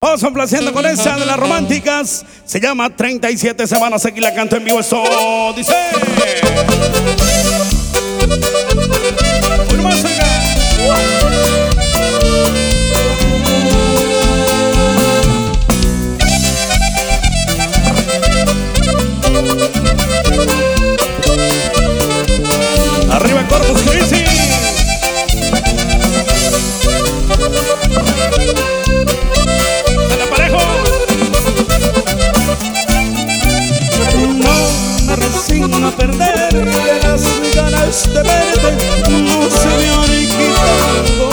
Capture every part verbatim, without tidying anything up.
Vamos complaciendo con esa de las románticas. Se llama treinta y siete semanas. Aquí la canto en vivo. Esto dice. Uno más acá. Arriba Corpus Christi. A perder las ganas de verte, no se me han quitado.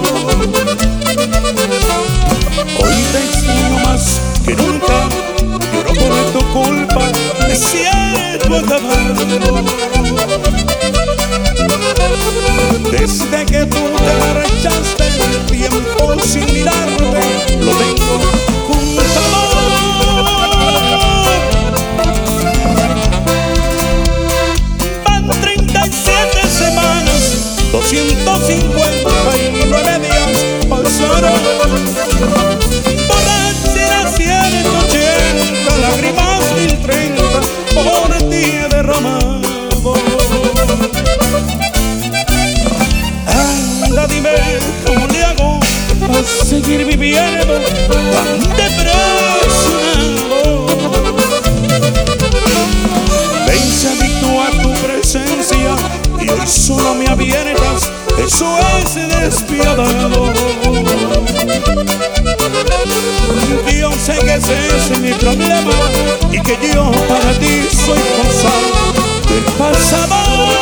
Hoy te extraño más que nunca, lloro por tu culpa, me siento acabado. Desde que tú te marchaste, el tiempo sin mirarte lo tengo contado. doscientos cincuenta y nueve días pasaron. Borrachera ciento ochenta, lágrimas mil treinta, por ti he derramado. Anda, dime cómo le hago para seguir viviendo tan depresionado. Vence adicto a tu presencia y hoy solo me avientas, eso es despiadado. Yo sé que ese es mi problema y que yo para ti soy cosa del pasado.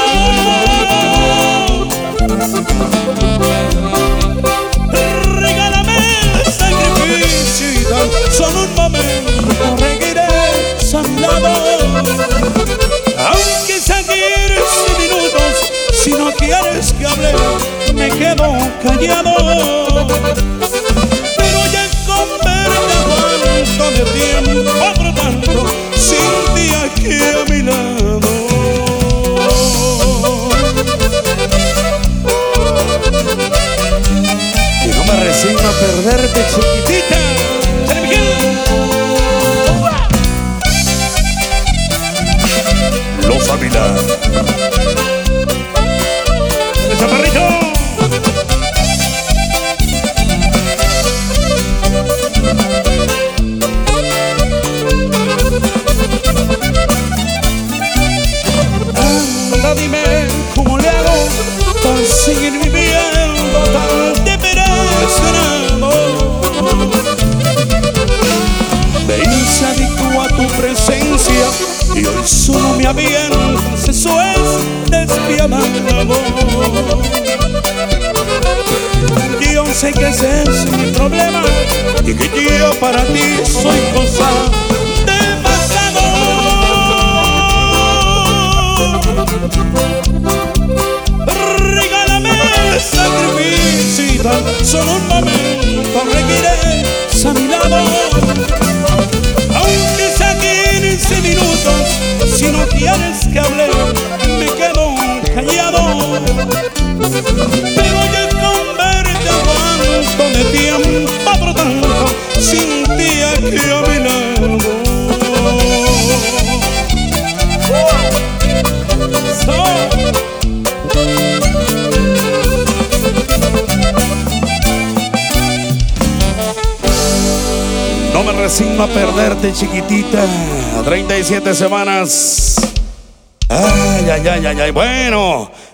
Regálame el sacrificio y tan solo un momento reguiré sanado. Aunque sea quince minutos, si no quieres que hable, me quedo callado. Pero ya con verte aguanto de tiempo, por tanto, sin ti aquí a mi lado. Y no me resigno a perderte, chiquitita. Los Ávila. ¡Chaparrito! Anda, dime cómo le hago para seguir viviendo tan depresionado. Vence adicto a tu presencia y hoy solo me avientas, eso es despiadado. Yo sé que ese es mi problema y que yo para ti soy cosa del pasado. Regálame el sacrificio y tan solo un momento requiré a mi lado. Aunque sea quince minutos, si no quieres que hable, me quedo callado. Pero ya con verte aguanto de tiempo, por tanto, sin ti aquí a mi lado. So. No me resigno a perderte, chiquitita. treinta y siete semanas. Ay, ay, ay, ay, ay. Bueno.